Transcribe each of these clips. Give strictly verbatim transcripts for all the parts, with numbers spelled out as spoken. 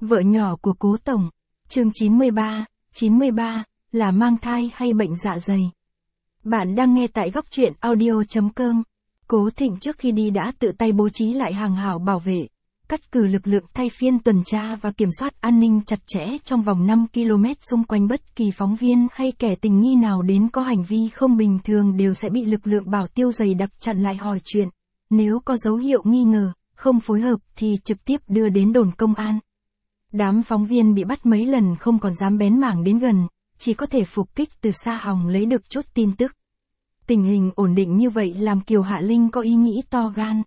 Vợ nhỏ của Cố Tổng. Chương chín mươi ba, chín mươi ba, là mang thai hay bệnh dạ dày? Bạn đang nghe tại góc truyện audio chấm com. Cố Thịnh trước khi đi đã tự tay bố trí lại hàng hào bảo vệ, cắt cử lực lượng thay phiên tuần tra và kiểm soát an ninh chặt chẽ trong vòng năm ki lô mét xung quanh. Bất kỳ phóng viên hay kẻ tình nghi nào đến có hành vi không bình thường đều sẽ bị lực lượng bảo tiêu dày đặc chặn lại hỏi chuyện. Nếu có dấu hiệu nghi ngờ, không phối hợp thì trực tiếp đưa đến đồn công an. Đám phóng viên bị bắt mấy lần không còn dám bén mảng đến gần, chỉ có thể phục kích từ xa hòng lấy được chút tin tức. Tình hình ổn định như vậy làm Kiều Hạ Linh có ý nghĩ to gan.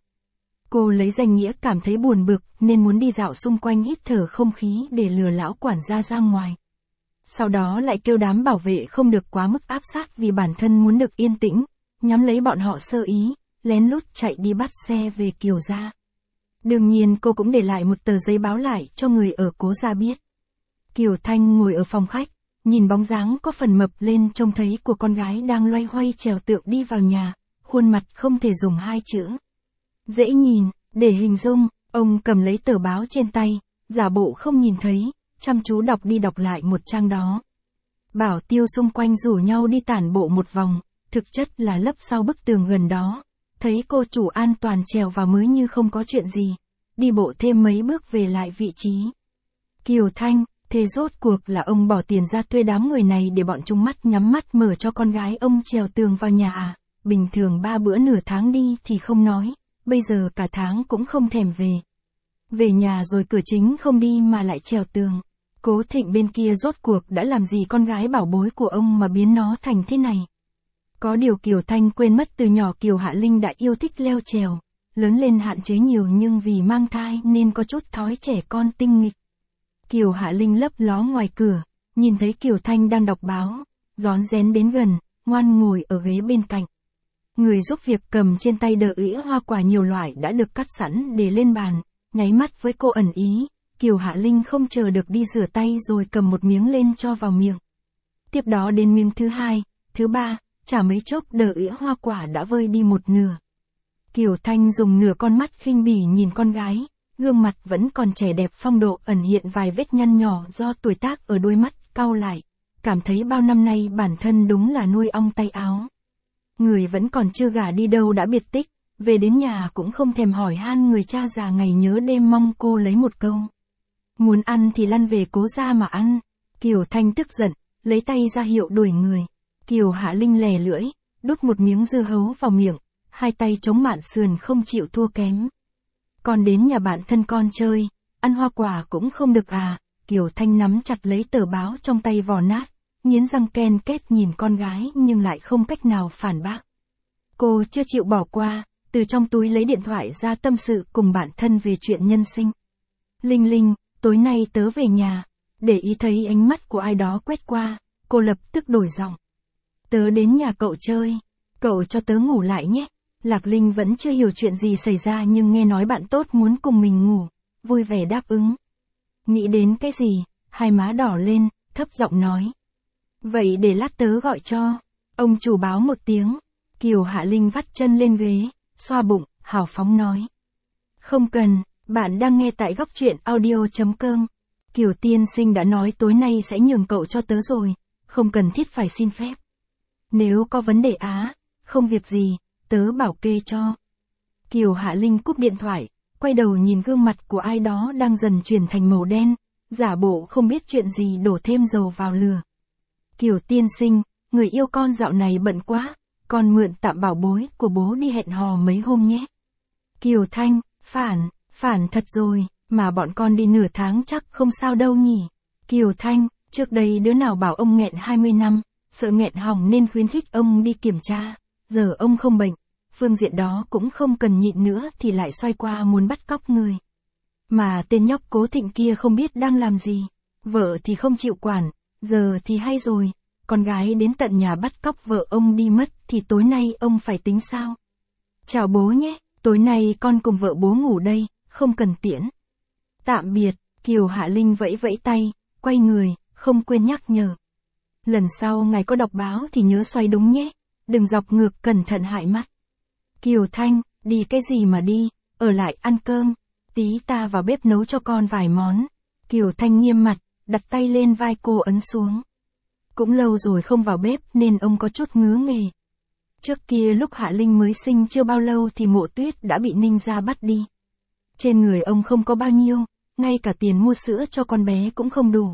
Cô lấy danh nghĩa cảm thấy buồn bực nên muốn đi dạo xung quanh hít thở không khí để lừa lão quản gia ra ngoài. Sau đó lại kêu đám bảo vệ không được quá mức áp sát vì bản thân muốn được yên tĩnh, nhắm lấy bọn họ sơ ý, lén lút chạy đi bắt xe về Kiều gia. Đương nhiên cô cũng để lại một tờ giấy báo lại cho người ở Cố gia biết. Kiều Thanh ngồi ở phòng khách, nhìn bóng dáng có phần mập lên trông thấy của con gái đang loay hoay trèo tượng đi vào nhà, khuôn mặt không thể dùng hai chữ. Dễ nhìn, để hình dung, ông cầm lấy tờ báo trên tay, giả bộ không nhìn thấy, chăm chú đọc đi đọc lại một trang đó. Bảo tiêu xung quanh rủ nhau đi tản bộ một vòng, thực chất là lấp sau bức tường gần đó. Thấy cô chủ an toàn trèo vào mới như không có chuyện gì, đi bộ thêm mấy bước về lại vị trí. Kiều Thanh, thế rốt cuộc là ông bỏ tiền ra thuê đám người này để bọn chúng mắt nhắm mắt mở cho con gái ông trèo tường vào nhà à? Bình thường ba bữa nửa tháng đi thì không nói, bây giờ cả tháng cũng không thèm về. Về nhà rồi cửa chính không đi mà lại trèo tường. Cố Thịnh bên kia rốt cuộc đã làm gì con gái bảo bối của ông mà biến nó thành thế này? Có điều Kiều Thanh quên mất từ nhỏ Kiều Hạ Linh đã yêu thích leo trèo, lớn lên hạn chế nhiều nhưng vì mang thai nên có chút thói trẻ con tinh nghịch. Kiều Hạ Linh lấp ló ngoài cửa, nhìn thấy Kiều Thanh đang đọc báo, rón rén đến gần, ngoan ngồi ở ghế bên cạnh. Người giúp việc cầm trên tay đờ ỉa hoa quả nhiều loại đã được cắt sẵn để lên bàn, nháy mắt với cô ẩn ý, Kiều Hạ Linh không chờ được đi rửa tay rồi cầm một miếng lên cho vào miệng. Tiếp đó đến miếng thứ hai, thứ ba. Chả mấy chốc đờ ỉa hoa quả đã vơi đi một nửa. Kiều Thanh dùng nửa con mắt khinh bỉ nhìn con gái, gương mặt vẫn còn trẻ đẹp phong độ ẩn hiện vài vết nhăn nhỏ do tuổi tác ở đôi mắt, cau lại, cảm thấy bao năm nay bản thân đúng là nuôi ong tay áo. Người vẫn còn chưa gả đi đâu đã biệt tích, về đến nhà cũng không thèm hỏi han người cha già ngày nhớ đêm mong cô lấy một câu. Muốn ăn thì lăn về Cố gia mà ăn. Kiều Thanh tức giận, lấy tay ra hiệu đuổi người. Kiều Hạ Linh lè lưỡi, đút một miếng dưa hấu vào miệng, hai tay chống mạn sườn không chịu thua kém. Con đến nhà bạn thân con chơi, ăn hoa quả cũng không được à? Kiều Thanh nắm chặt lấy tờ báo trong tay vò nát, nghiến răng ken két nhìn con gái nhưng lại không cách nào phản bác. Cô chưa chịu bỏ qua, từ trong túi lấy điện thoại ra tâm sự cùng bạn thân về chuyện nhân sinh. Linh Linh, tối nay tớ về nhà, để ý thấy ánh mắt của ai đó quét qua, cô lập tức đổi giọng. Tớ đến nhà cậu chơi, cậu cho tớ ngủ lại nhé. Lạc Linh vẫn chưa hiểu chuyện gì xảy ra nhưng nghe nói bạn tốt muốn cùng mình ngủ, vui vẻ đáp ứng. Nghĩ đến cái gì, hai má đỏ lên, thấp giọng nói. Vậy để lát tớ gọi cho. Ông chủ báo một tiếng, Kiều Hạ Linh vắt chân lên ghế, xoa bụng, hào phóng nói. Không cần, bạn đang nghe tại góc truyện audio chấm com. Kiều tiên sinh đã nói tối nay sẽ nhường cậu cho tớ rồi, không cần thiết phải xin phép. Nếu có vấn đề á, không việc gì, tớ bảo kê cho. Kiều Hạ Linh cúp điện thoại, quay đầu nhìn gương mặt của ai đó đang dần chuyển thành màu đen, giả bộ không biết chuyện gì đổ thêm dầu vào lửa. Kiều tiên sinh, người yêu con dạo này bận quá, con mượn tạm bảo bối của bố đi hẹn hò mấy hôm nhé. Kiều Thanh, phản, phản thật rồi, mà bọn con đi nửa tháng chắc không sao đâu nhỉ. Kiều Thanh, trước đây đứa nào bảo ông nghẹn hai mươi năm. Sợ nghẹn hỏng nên khuyến khích ông đi kiểm tra, giờ ông không bệnh, phương diện đó cũng không cần nhịn nữa thì lại xoay qua muốn bắt cóc người. Mà tên nhóc Cố Thịnh kia không biết đang làm gì, vợ thì không chịu quản, giờ thì hay rồi, con gái đến tận nhà bắt cóc vợ ông đi mất thì tối nay ông phải tính sao? Chào bố nhé, tối nay con cùng vợ bố ngủ đây, không cần tiễn. Tạm biệt, Kiều Hạ Linh vẫy vẫy tay, quay người, không quên nhắc nhở. Lần sau ngài có đọc báo thì nhớ xoay đúng nhé, đừng dọc ngược cẩn thận hại mắt. Kiều Thanh, đi cái gì mà đi, ở lại ăn cơm, tí ta vào bếp nấu cho con vài món. Kiều Thanh nghiêm mặt, đặt tay lên vai cô ấn xuống. Cũng lâu rồi không vào bếp nên ông có chút ngứa nghề. Trước kia lúc Hạ Linh mới sinh chưa bao lâu thì Mộ Tuyết đã bị Ninh gia bắt đi. Trên người ông không có bao nhiêu, ngay cả tiền mua sữa cho con bé cũng không đủ.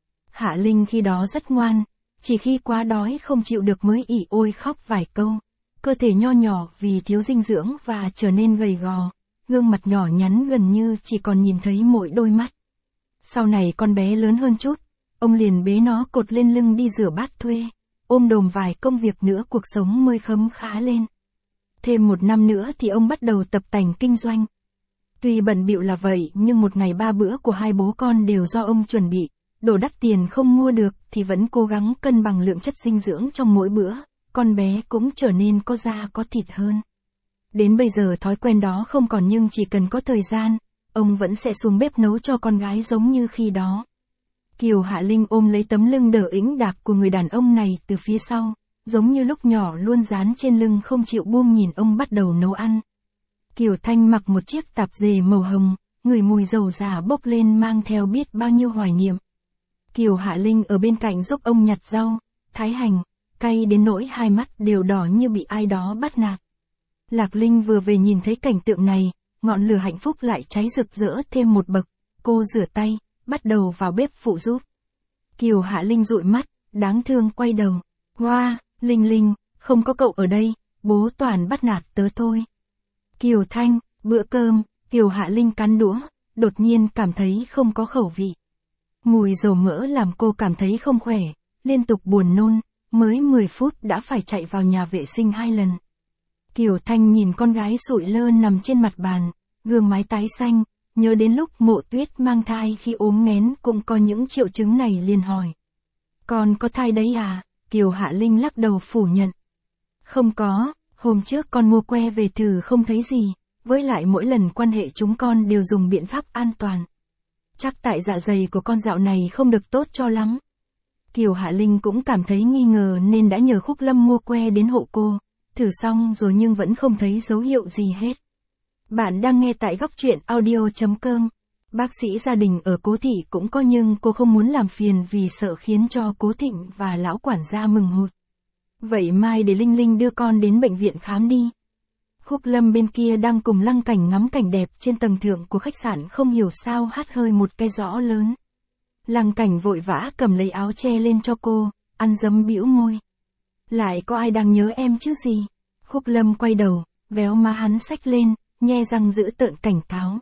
Hạ Linh khi đó rất ngoan, chỉ khi quá đói không chịu được mới ỉ ôi khóc vài câu. Cơ thể nho nhỏ vì thiếu dinh dưỡng và trở nên gầy gò, gương mặt nhỏ nhắn gần như chỉ còn nhìn thấy mỗi đôi mắt. Sau này con bé lớn hơn chút, ông liền bế nó cột lên lưng đi rửa bát thuê, ôm đồm vài công việc nữa cuộc sống mới khấm khá lên. Thêm một năm nữa thì ông bắt đầu tập tành kinh doanh. Tuy bận bịu là vậy nhưng một ngày ba bữa của hai bố con đều do ông chuẩn bị, đồ đắt tiền không mua được thì vẫn cố gắng cân bằng lượng chất dinh dưỡng trong mỗi bữa, con bé cũng trở nên có da có thịt hơn. Đến bây giờ thói quen đó không còn nhưng chỉ cần có thời gian, ông vẫn sẽ xuống bếp nấu cho con gái giống như khi đó. Kiều Hạ Linh ôm lấy tấm lưng đờ ĩnh đạc của người đàn ông này từ phía sau, giống như lúc nhỏ luôn dán trên lưng không chịu buông nhìn ông bắt đầu nấu ăn. Kiều Thanh mặc một chiếc tạp dề màu hồng, người mùi dầu già bốc lên mang theo biết bao nhiêu hoài niệm. Kiều Hạ Linh ở bên cạnh giúp ông nhặt rau, thái hành, cay đến nỗi hai mắt đều đỏ như bị ai đó bắt nạt. Lạc Linh vừa về nhìn thấy cảnh tượng này, ngọn lửa hạnh phúc lại cháy rực rỡ thêm một bậc, cô rửa tay, bắt đầu vào bếp phụ giúp. Kiều Hạ Linh dụi mắt, đáng thương quay đầu. Hoa, Linh Linh, không có cậu ở đây, bố toàn bắt nạt tớ thôi. Kiều Thanh, bữa cơm, Kiều Hạ Linh cắn đũa, đột nhiên cảm thấy không có khẩu vị. Mùi dầu mỡ làm cô cảm thấy không khỏe, liên tục buồn nôn, mới mười phút đã phải chạy vào nhà vệ sinh hai lần. Kiều Thanh nhìn con gái sụi lơ nằm trên mặt bàn, gương mái tái xanh, nhớ đến lúc Mộ Tuyết mang thai khi ốm nghén cũng có những triệu chứng này liền hỏi. Con có thai đấy à? Kiều Hạ Linh lắc đầu phủ nhận. Không có, hôm trước con mua que về thử không thấy gì, với lại mỗi lần quan hệ chúng con đều dùng biện pháp an toàn. Chắc tại dạ dày của con dạo này không được tốt cho lắm. Kiều Hạ Linh cũng cảm thấy nghi ngờ nên đã nhờ Khúc Lâm mua que đến hộ cô, thử xong rồi nhưng vẫn không thấy dấu hiệu gì hết. Bạn đang nghe tại góc truyện audio chấm com. Bác sĩ gia đình ở Cố Thị cũng có nhưng cô không muốn làm phiền vì sợ khiến cho Cố Thịnh và lão quản gia mừng hụt. Vậy mai để Linh Linh đưa con đến bệnh viện khám đi. Khúc Lâm bên kia đang cùng Lăng Cảnh ngắm cảnh đẹp trên tầng thượng của khách sạn không hiểu sao hát hơi một cái giõ lớn. Lăng Cảnh vội vã cầm lấy áo che lên cho cô, ăn dấm bĩu môi. Lại có ai đang nhớ em chứ gì? Khúc Lâm quay đầu, véo má hắn xách lên, nhe răng giữ tợn cảnh cáo.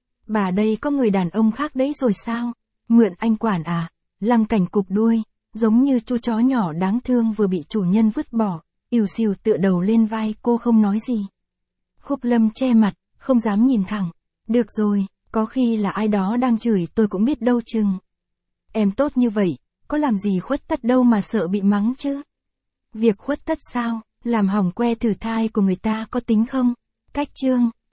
Bà đây có người đàn ông khác đấy rồi sao? Mượn anh quản à? Lăng Cảnh cụp đuôi, giống như chú chó nhỏ đáng thương vừa bị chủ nhân vứt bỏ, ỉu xìu tựa đầu lên vai cô không nói gì. Khúc Lâm che mặt, không dám nhìn thẳng. Được rồi, có khi là ai đó đang chửi tôi cũng biết đâu chừng. Em tốt như vậy, có làm gì khuất tất đâu mà sợ bị mắng chứ? Việc khuất tất sao, làm hỏng que thử thai của người ta có tính không? Cách chương.